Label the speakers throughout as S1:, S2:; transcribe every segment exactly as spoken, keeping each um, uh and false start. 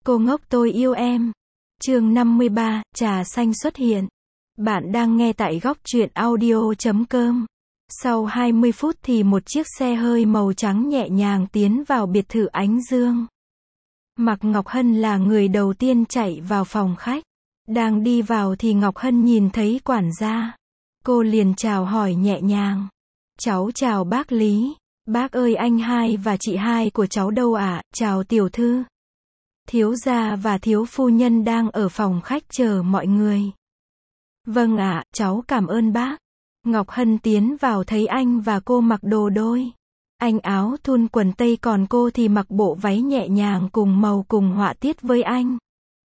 S1: Cô ngốc tôi yêu em. Chương năm mươi ba, trà xanh xuất hiện. Bạn đang nghe tại góc truyện audio chấm com. Sau hai mươi phút thì một chiếc xe hơi màu trắng nhẹ nhàng tiến vào biệt thự Ánh Dương. Mạc Ngọc Hân là người đầu tiên chạy vào phòng khách. Đang đi vào thì Ngọc Hân nhìn thấy quản gia. Cô liền chào hỏi nhẹ nhàng. Cháu chào bác Lý. Bác ơi, anh hai và chị hai của cháu đâu ạ? À? Chào tiểu thư. Thiếu gia và thiếu phu nhân đang ở phòng khách chờ mọi người. Vâng ạ, à, cháu cảm ơn bác. Ngọc Hân tiến vào thấy anh và cô mặc đồ đôi. Anh áo thun quần tây, còn cô thì mặc bộ váy nhẹ nhàng cùng màu cùng họa tiết với anh.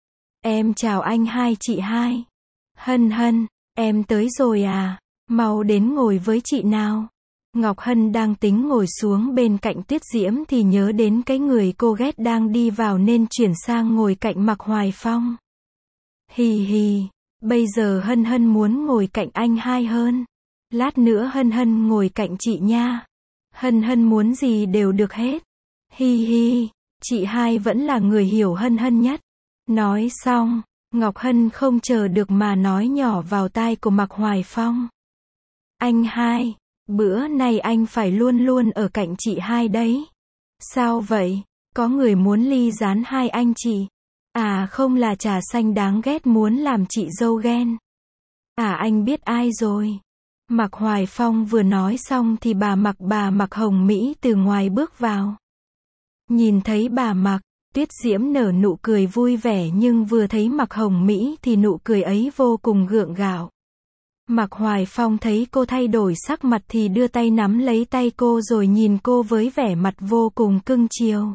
S1: Em chào anh hai chị hai. Hân Hân, em tới rồi à? Mau đến ngồi với chị nào. Ngọc Hân đang tính ngồi xuống bên cạnh Tuyết Diễm thì nhớ đến cái người cô ghét đang đi vào nên chuyển sang ngồi cạnh Mạc Hoài Phong. Hì hì, bây giờ Hân Hân muốn ngồi cạnh anh hai hơn. Lát nữa Hân Hân ngồi cạnh chị nha. Hân Hân muốn gì đều được hết. Hi hi, chị hai vẫn là người hiểu Hân Hân nhất. Nói xong, Ngọc Hân không chờ được mà nói nhỏ vào tai của Mạc Hoài Phong. Anh hai, bữa nay anh phải luôn luôn ở cạnh chị hai đấy. Sao vậy? Có người muốn ly gián hai anh chị. À không, là trà xanh đáng ghét muốn làm chị dâu ghen. À anh biết ai rồi. Mạc Hoài Phong vừa nói xong thì bà Mạc bà Mạc Hồng Mỹ từ ngoài bước vào. Nhìn thấy bà Mạc, Tuyết Diễm nở nụ cười vui vẻ, nhưng vừa thấy Mạc Hồng Mỹ thì nụ cười ấy vô cùng gượng gạo. Mạc Hoài Phong thấy cô thay đổi sắc mặt thì đưa tay nắm lấy tay cô rồi nhìn cô với vẻ mặt vô cùng cưng chiều.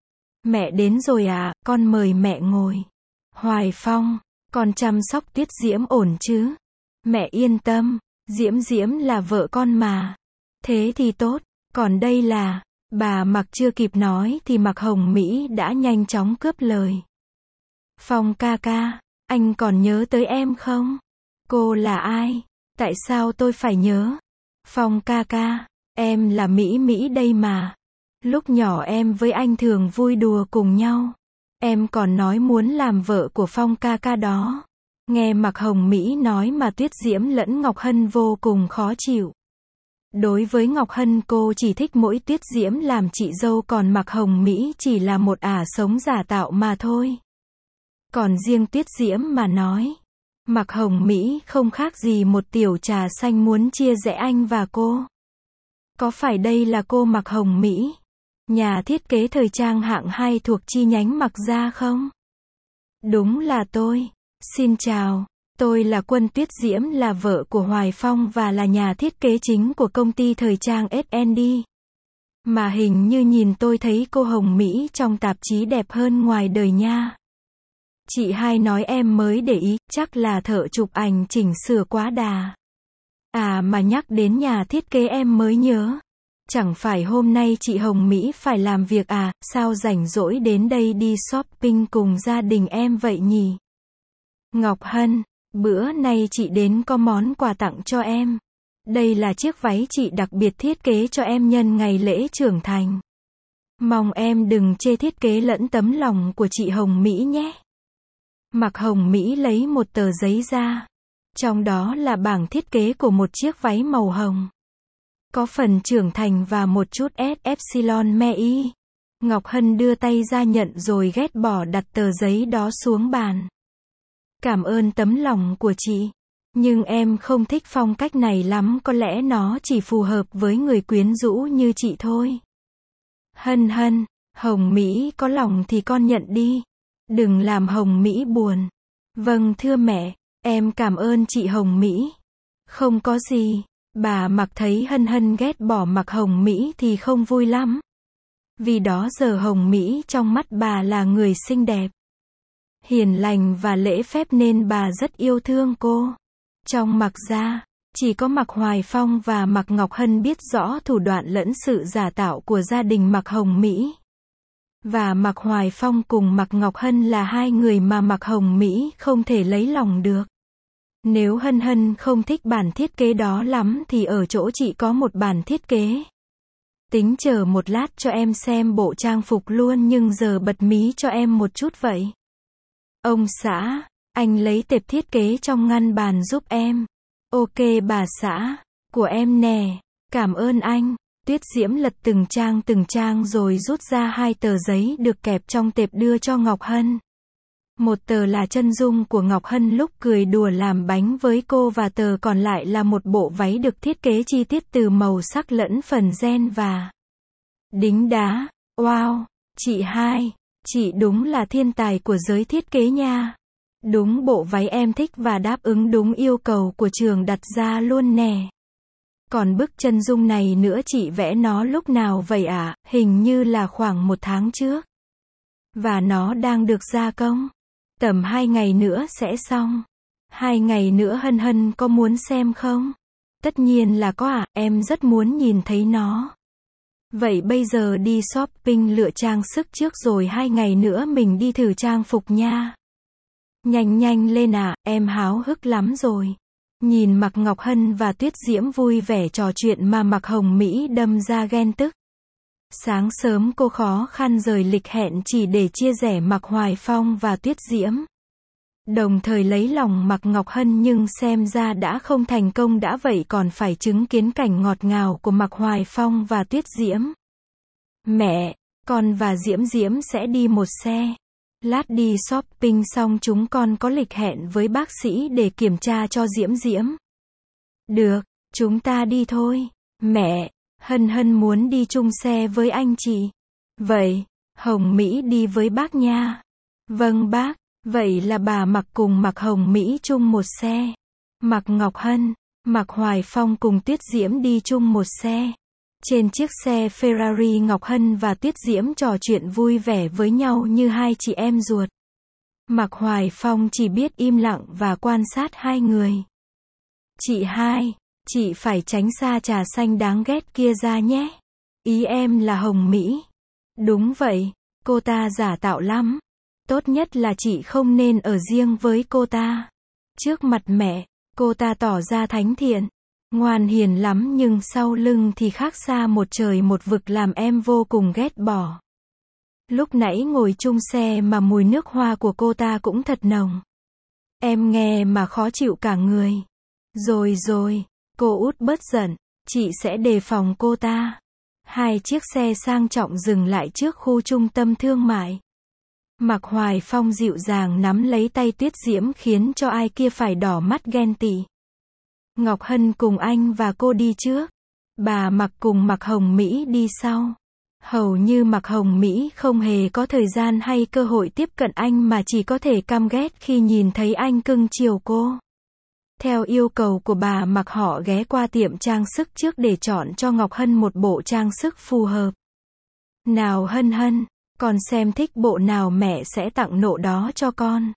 S1: Mẹ đến rồi à, con mời mẹ ngồi. Hoài Phong, con chăm sóc Tuyết Diễm ổn chứ? Mẹ yên tâm, Diễm Diễm là vợ con mà. Thế thì tốt, còn đây là... Bà Mạc chưa kịp nói thì Mạc Hồng Mỹ đã nhanh chóng cướp lời. Phong ca ca, anh còn nhớ tới em không? Cô là ai? Tại sao tôi phải nhớ? Phong ca ca, em là Mỹ Mỹ đây mà. Lúc nhỏ em với anh thường vui đùa cùng nhau. Em còn nói muốn làm vợ của Phong ca ca đó. Nghe Mạc Hồng Mỹ nói mà Tuyết Diễm lẫn Ngọc Hân vô cùng khó chịu. Đối với Ngọc Hân, cô chỉ thích mỗi Tuyết Diễm làm chị dâu, còn Mạc Hồng Mỹ chỉ là một ả sống giả tạo mà thôi. Còn riêng Tuyết Diễm mà nói, Mạc Hồng Mỹ không khác gì một tiểu trà xanh muốn chia rẽ anh và cô. Có phải đây là cô Mạc Hồng Mỹ, nhà thiết kế thời trang hạng hai thuộc chi nhánh Mạc gia không? Đúng là tôi. Xin chào. Tôi là Quân Tuyết Diễm, là vợ của Hoài Phong và là nhà thiết kế chính của công ty thời trang ét en đê. Mà hình như nhìn tôi thấy cô Hồng Mỹ trong tạp chí đẹp hơn ngoài đời nha. Chị hai nói em mới để ý, chắc là thợ chụp ảnh chỉnh sửa quá đà. À mà nhắc đến nhà thiết kế em mới nhớ. Chẳng phải hôm nay chị Hồng Mỹ phải làm việc à, sao rảnh rỗi đến đây đi shopping cùng gia đình em vậy nhỉ? Ngọc Hân, bữa nay chị đến có món quà tặng cho em. Đây là chiếc váy chị đặc biệt thiết kế cho em nhân ngày lễ trưởng thành. Mong em đừng chê thiết kế lẫn tấm lòng của chị Hồng Mỹ nhé. Mạc Hồng Mỹ lấy một tờ giấy ra. Trong đó là bảng thiết kế của một chiếc váy màu hồng. Có phần trưởng thành và một chút S Epsilon me y. Ngọc Hân đưa tay ra nhận rồi ghét bỏ đặt tờ giấy đó xuống bàn. Cảm ơn tấm lòng của chị. Nhưng em không thích phong cách này lắm, có lẽ nó chỉ phù hợp với người quyến rũ như chị thôi. Hân Hân, Hồng Mỹ có lòng thì con nhận đi. Đừng làm Hồng Mỹ buồn. Vâng thưa mẹ, em cảm ơn chị Hồng Mỹ. Không có gì. Bà Mạc thấy Hân Hân ghét bỏ Mạc Hồng Mỹ thì không vui lắm. Vì đó giờ Hồng Mỹ trong mắt bà là người xinh đẹp, hiền lành và lễ phép nên bà rất yêu thương cô. Trong Mạc gia, chỉ có Mạc Hoài Phong và Mạc Ngọc Hân biết rõ thủ đoạn lẫn sự giả tạo của gia đình Mạc Hồng Mỹ. Và Mạc Hoài Phong cùng Mạc Ngọc Hân là hai người mà Mạc Hồng Mỹ không thể lấy lòng được. Nếu Hân Hân không thích bản thiết kế đó lắm thì ở chỗ chị có một bản thiết kế. Tính chờ một lát cho em xem bộ trang phục luôn nhưng giờ bật mí cho em một chút vậy. Ông xã, anh lấy tệp thiết kế trong ngăn bàn giúp em. Ok bà xã, của em nè, cảm ơn anh. Tuyết Diễm lật từng trang từng trang rồi rút ra hai tờ giấy được kẹp trong tệp đưa cho Ngọc Hân. Một tờ là chân dung của Ngọc Hân lúc cười đùa làm bánh với cô và tờ còn lại là một bộ váy được thiết kế chi tiết từ màu sắc lẫn phần ren và đính đá. Wow, chị hai, chị đúng là thiên tài của giới thiết kế nha. Đúng bộ váy em thích và đáp ứng đúng yêu cầu của trường đặt ra luôn nè. Còn bức chân dung này nữa chị vẽ nó lúc nào vậy ạ? À? Hình như là khoảng một tháng trước. Và nó đang được gia công. Tầm hai ngày nữa sẽ xong. Hai ngày nữa Hân Hân có muốn xem không? Tất nhiên là có ạ, à, em rất muốn nhìn thấy nó. Vậy bây giờ đi shopping lựa trang sức trước rồi hai ngày nữa mình đi thử trang phục nha. Nhanh nhanh lên à, em háo hức lắm rồi. Nhìn Mạc Ngọc Hân và Tuyết Diễm vui vẻ trò chuyện mà Mạc Hồng Mỹ đâm ra ghen tức. Sáng sớm cô khó khăn rời lịch hẹn chỉ để chia rẽ Mạc Hoài Phong và Tuyết Diễm. Đồng thời lấy lòng Mạc Ngọc Hân nhưng xem ra đã không thành công đã vậy còn phải chứng kiến cảnh ngọt ngào của Mạc Hoài Phong và Tuyết Diễm. Mẹ, con và Diễm Diễm sẽ đi một xe. Lát đi shopping xong chúng con có lịch hẹn với bác sĩ để kiểm tra cho Diễm Diễm. Được, chúng ta đi thôi. Mẹ, Hân Hân muốn đi chung xe với anh chị. Vậy, Hồng Mỹ đi với bác nha. Vâng bác, vậy là bà Mạc cùng Mạc Hồng Mỹ chung một xe. Mạc Ngọc Hân, Mạc Hoài Phong cùng Tuyết Diễm đi chung một xe. Trên chiếc xe Ferrari Ngọc Hân và Tuyết Diễm trò chuyện vui vẻ với nhau như hai chị em ruột. Mạc Hoài Phong chỉ biết im lặng và quan sát hai người. Chị hai, chị phải tránh xa trà xanh đáng ghét kia ra nhé. Ý em là Hồng Mỹ. Đúng vậy, cô ta giả tạo lắm. Tốt nhất là chị không nên ở riêng với cô ta. Trước mặt mẹ, cô ta tỏ ra thánh thiện. Ngoan hiền lắm nhưng sau lưng thì khác xa một trời một vực làm em vô cùng ghét bỏ. Lúc nãy ngồi chung xe mà mùi nước hoa của cô ta cũng thật nồng. Em nghe mà khó chịu cả người. Rồi rồi, cô út bớt giận, chị sẽ đề phòng cô ta. Hai chiếc xe sang trọng dừng lại trước khu trung tâm thương mại. Mạc Hoài Phong dịu dàng nắm lấy tay Tuyết Diễm khiến cho ai kia phải đỏ mắt ghen tị. Ngọc Hân cùng anh và cô đi trước. Bà Mạc cùng Mạc Hồng Mỹ đi sau. Hầu như Mạc Hồng Mỹ không hề có thời gian hay cơ hội tiếp cận anh mà chỉ có thể căm ghét khi nhìn thấy anh cưng chiều cô. Theo yêu cầu của bà Mạc họ ghé qua tiệm trang sức trước để chọn cho Ngọc Hân một bộ trang sức phù hợp. Nào Hân Hân, con xem thích bộ nào mẹ sẽ tặng nộ đó cho con.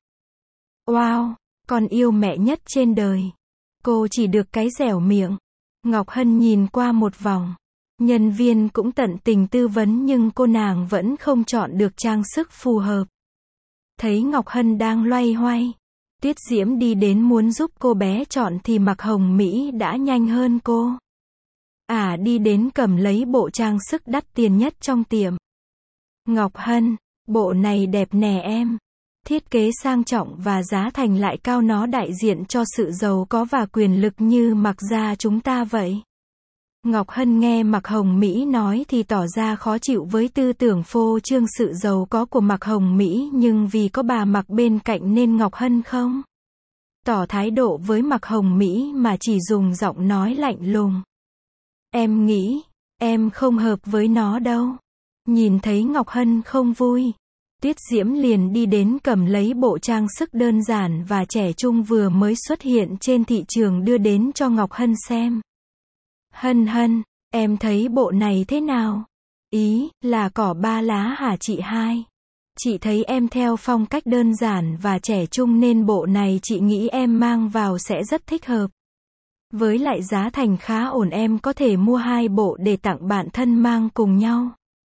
S1: Wow, con yêu mẹ nhất trên đời. Cô chỉ được cái dẻo miệng. Ngọc Hân nhìn qua một vòng. Nhân viên cũng tận tình tư vấn nhưng cô nàng vẫn không chọn được trang sức phù hợp. Thấy Ngọc Hân đang loay hoay. Tuyết Diễm đi đến muốn giúp cô bé chọn thì Mạc Hồng Mỹ đã nhanh hơn cô. À đi đến cầm lấy bộ trang sức đắt tiền nhất trong tiệm. Ngọc Hân, bộ này đẹp nè em. Thiết kế sang trọng và giá thành lại cao nó đại diện cho sự giàu có và quyền lực như Mạc gia chúng ta vậy. Ngọc Hân nghe Mạc Hồng Mỹ nói thì tỏ ra khó chịu với tư tưởng phô trương sự giàu có của Mạc Hồng Mỹ nhưng vì có bà Mạc bên cạnh nên Ngọc Hân không tỏ thái độ với Mạc Hồng Mỹ mà chỉ dùng giọng nói lạnh lùng. Em nghĩ, em không hợp với nó đâu. Nhìn thấy Ngọc Hân không vui. Tuyết Diễm liền đi đến cầm lấy bộ trang sức đơn giản và trẻ trung vừa mới xuất hiện trên thị trường đưa đến cho Ngọc Hân xem. Hân Hân, em thấy bộ này thế nào? Ý, là cỏ ba lá hả chị hai? Chị thấy em theo phong cách đơn giản và trẻ trung nên bộ này chị nghĩ em mang vào sẽ rất thích hợp. Với lại giá thành khá ổn em có thể mua hai bộ để tặng bạn thân mang cùng nhau.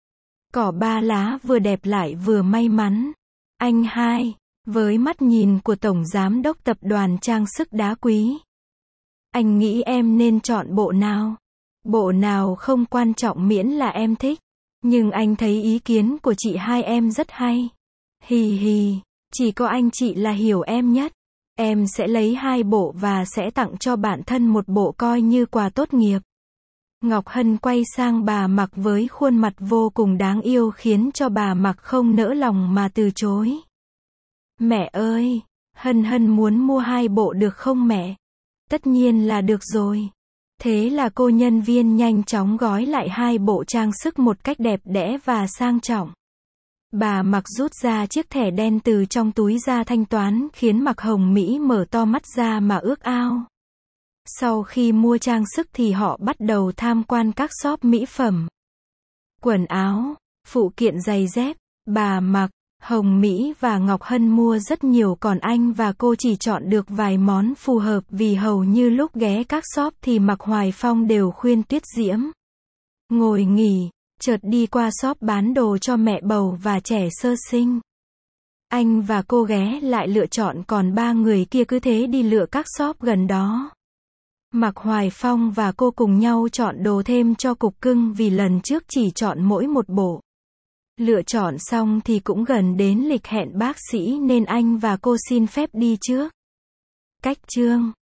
S1: Cỏ ba lá vừa đẹp lại vừa may mắn. Anh hai, với mắt nhìn của Tổng Giám đốc Tập đoàn Trang sức Đá Quý. Anh nghĩ em nên chọn bộ nào? Bộ nào không quan trọng miễn là em thích. Nhưng anh thấy ý kiến của chị hai em rất hay. Hì hì, chỉ có anh chị là hiểu em nhất. Em sẽ lấy hai bộ và sẽ tặng cho bản thân một bộ coi như quà tốt nghiệp. Ngọc Hân quay sang bà Mặc với khuôn mặt vô cùng đáng yêu khiến cho bà Mặc không nỡ lòng mà từ chối. Mẹ ơi, Hân Hân muốn mua hai bộ được không mẹ? Tất nhiên là được rồi. Thế là cô nhân viên nhanh chóng gói lại hai bộ trang sức một cách đẹp đẽ và sang trọng. Bà Mặc rút ra chiếc thẻ đen từ trong túi ra thanh toán khiến Mạc Hồng Mỹ mở to mắt ra mà ước ao. Sau khi mua trang sức thì họ bắt đầu tham quan các shop mỹ phẩm, quần áo, phụ kiện giày dép. Bà Mặc, Hồng Mỹ và Ngọc Hân mua rất nhiều còn anh và cô chỉ chọn được vài món phù hợp vì hầu như lúc ghé các shop thì Mạc Hoài Phong đều khuyên Tuyết Diễm ngồi nghỉ, chợt đi qua shop bán đồ cho mẹ bầu và trẻ sơ sinh. Anh và cô ghé lại lựa chọn còn ba người kia cứ thế đi lựa các shop gần đó. Mạc Hoài Phong và cô cùng nhau chọn đồ thêm cho cục cưng vì lần trước chỉ chọn mỗi một bộ. Lựa chọn xong thì cũng gần đến lịch hẹn bác sĩ nên anh và cô xin phép đi trước. Cách chương